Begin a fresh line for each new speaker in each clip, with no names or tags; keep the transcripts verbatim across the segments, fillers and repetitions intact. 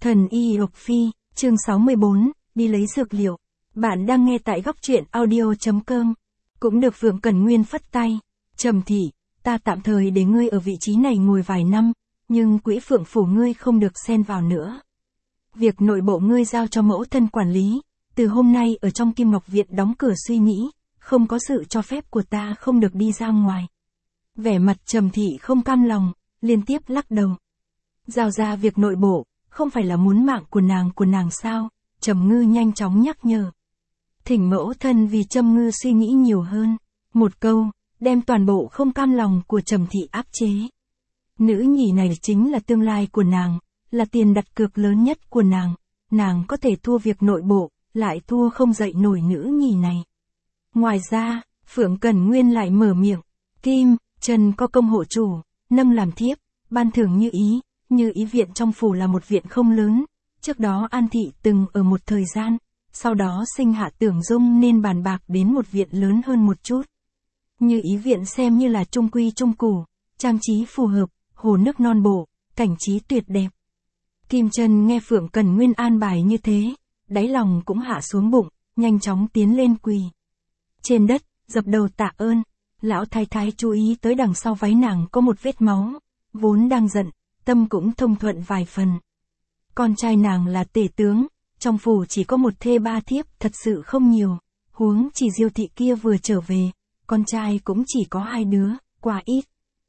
Thần y Độc Phi, chương sáu mươi bốn, đi lấy dược liệu. Bạn đang nghe tại góc truyện audio.com. Cũng được Phượng Cẩn Nguyên phất tay. Trầm thị, ta tạm thời để ngươi ở vị trí này ngồi vài năm, nhưng quỹ Phượng phủ ngươi không được xen vào nữa. Việc nội bộ ngươi giao cho mẫu thân quản lý, từ hôm nay ở trong Kim Ngọc Viện đóng cửa suy nghĩ, không có sự cho phép của ta không được đi ra ngoài. Vẻ mặt Trầm thị không cam lòng, liên tiếp lắc đầu. Giao ra việc nội bộ, không phải là muốn mạng của nàng của nàng sao? Trầm Ngư nhanh chóng nhắc nhở. Thỉnh mẫu thân vì Trầm Ngư suy nghĩ nhiều hơn. Một câu, đem toàn bộ không cam lòng của Trầm thị áp chế. Nữ nhì này chính là tương lai của nàng, là tiền đặt cược lớn nhất của nàng. Nàng có thể thua việc nội bộ, lại thua không dậy nổi nữ nhì này. Ngoài ra, Phượng Cẩn Nguyên lại mở miệng. Kim, Trần có công hộ chủ, nâng làm thiếp, ban thưởng như ý. Như ý viện trong phủ là một viện không lớn, trước đó An thị từng ở một thời gian, sau đó sinh hạ tưởng dung nên bàn bạc đến một viện lớn hơn một chút. Như ý viện xem như là trung quy trung củ, trang trí phù hợp, hồ nước non bộ, cảnh trí tuyệt đẹp. Kim Trân nghe Phượng Cẩn Nguyên an bài như thế, đáy lòng cũng hạ xuống bụng, nhanh chóng tiến lên quỳ. Trên đất, dập đầu tạ ơn, lão thái thái chú ý tới đằng sau váy nàng có một vết máu, vốn đang giận. Tâm cũng thông thuận vài phần. Con trai nàng là tể tướng, trong phủ chỉ có một thê ba thiếp, thật sự không nhiều, huống chỉ Diêu thị kia vừa trở về, con trai cũng chỉ có hai đứa, quá ít.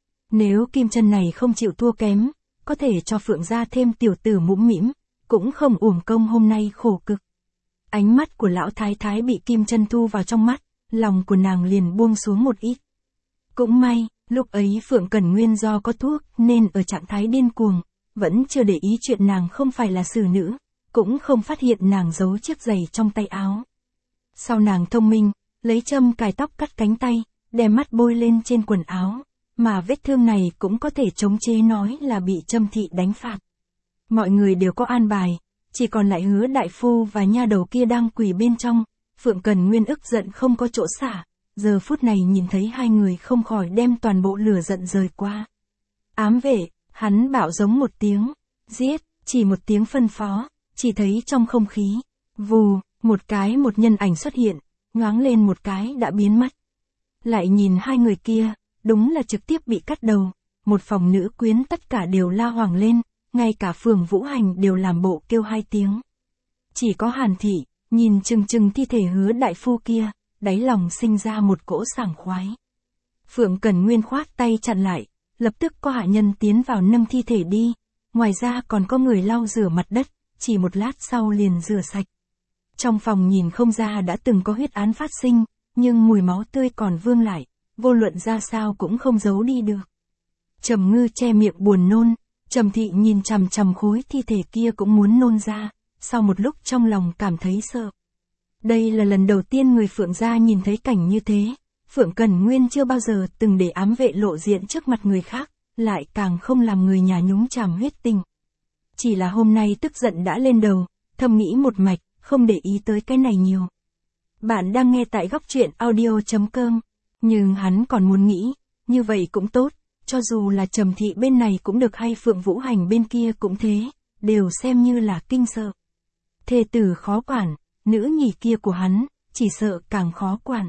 Nếu Kim Trân này không chịu thua kém, có thể cho Phượng gia thêm tiểu tử mũm mĩm, cũng không uổng công hôm nay khổ cực. Ánh mắt của lão thái thái bị Kim Trân thu vào trong mắt, lòng của nàng liền buông xuống một ít. Cũng may, lúc ấy Phượng Cẩn Nguyên do có thuốc nên ở trạng thái điên cuồng, vẫn chưa để ý chuyện nàng không phải là xử nữ, cũng không phát hiện nàng giấu chiếc giày trong tay áo. Sau nàng thông minh, lấy châm cài tóc cắt cánh tay, đem mắt bôi lên trên quần áo, mà vết thương này cũng có thể chống chế nói là bị Trâm thị đánh phạt. Mọi người đều có an bài, chỉ còn lại Hứa đại phu và nha đầu kia đang quỳ bên trong, Phượng Cẩn Nguyên ức giận không có chỗ xả. Giờ phút này nhìn thấy hai người không khỏi đem toàn bộ lửa giận rời qua. Ám vệ, hắn bảo giống một tiếng, giết, chỉ một tiếng phân phó, chỉ thấy trong không khí, vù, một cái một nhân ảnh xuất hiện, nhoáng lên một cái đã biến mất. Lại nhìn hai người kia, đúng là trực tiếp bị cắt đầu, một phòng nữ quyến tất cả đều la hoảng lên, ngay cả Phường Vũ Hành đều làm bộ kêu hai tiếng. Chỉ có Hàn thị, nhìn chừng chừng thi thể Hứa đại phu kia, đáy lòng sinh ra một cỗ sảng khoái. Phượng Cẩn Nguyên khoát tay chặn lại, lập tức có hạ nhân tiến vào nâng thi thể đi, ngoài ra còn có người lau rửa mặt đất, chỉ một lát sau liền rửa sạch. Trong phòng nhìn không ra đã từng có huyết án phát sinh, nhưng mùi máu tươi còn vương lại, vô luận ra sao cũng không giấu đi được. Trầm Ngư che miệng buồn nôn, Trầm thị nhìn chằm chằm khối thi thể kia cũng muốn nôn ra, sau một lúc trong lòng cảm thấy sợ. Đây là lần đầu tiên người Phượng gia nhìn thấy cảnh như thế, Phượng Cẩn Nguyên chưa bao giờ từng để ám vệ lộ diện trước mặt người khác, lại càng không làm người nhà nhúng chàm huyết tình. Chỉ là hôm nay tức giận đã lên đầu, thầm nghĩ một mạch, không để ý tới cái này nhiều. Bạn đang nghe tại góc truyện audio.com, nhưng hắn còn muốn nghĩ, như vậy cũng tốt, cho dù là Trầm thị bên này cũng được hay Phượng Vũ Hành bên kia cũng thế, đều xem như là kinh sợ. Thê tử khó quản. Nữ nhì kia của hắn, chỉ sợ càng khó quản.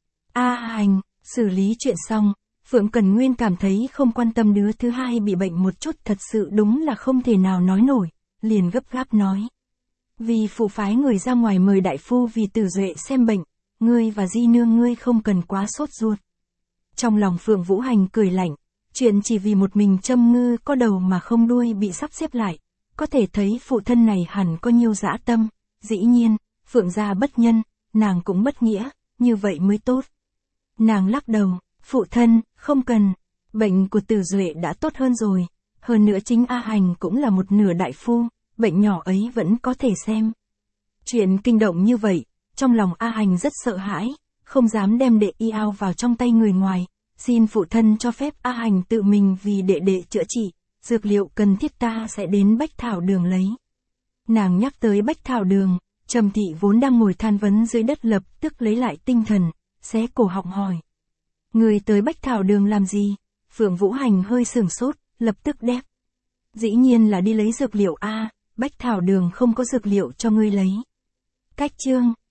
A Hành, xử lý chuyện xong, Phượng Cẩn Nguyên cảm thấy không quan tâm đứa thứ hai bị bệnh một chút thật sự đúng là không thể nào nói nổi, liền gấp gáp nói. Vì phụ phái người ra ngoài mời đại phu vì Tử Duệ xem bệnh, ngươi và di nương ngươi không cần quá sốt ruột. Trong lòng Phượng Vũ Hành cười lạnh, chuyện chỉ vì một mình Trâm Ngư có đầu mà không đuôi bị sắp xếp lại, có thể thấy phụ thân này hẳn có nhiều dã tâm, dĩ nhiên. Phượng gia bất nhân, nàng cũng bất nghĩa, như vậy mới tốt. Nàng lắc đầu, phụ thân, không cần, bệnh của Tử Duệ đã tốt hơn rồi, hơn nữa chính A Hành cũng là một nửa đại phu, bệnh nhỏ ấy vẫn có thể xem. Chuyện kinh động như vậy, trong lòng A Hành rất sợ hãi, không dám đem đệ y ao vào trong tay người ngoài, xin phụ thân cho phép A Hành tự mình vì đệ đệ chữa trị, dược liệu cần thiết ta sẽ đến Bách Thảo Đường lấy. Nàng nhắc tới Bách Thảo Đường. Trầm thị vốn đang ngồi than vấn dưới đất lập tức lấy lại tinh thần, xé cổ họng hỏi. Người tới Bách Thảo Đường làm gì? Phượng Vũ Hành hơi sửng sốt, lập tức đáp. Dĩ nhiên là đi lấy dược liệu a, Bách thảo đường không có dược liệu cho ngươi lấy. Cách chương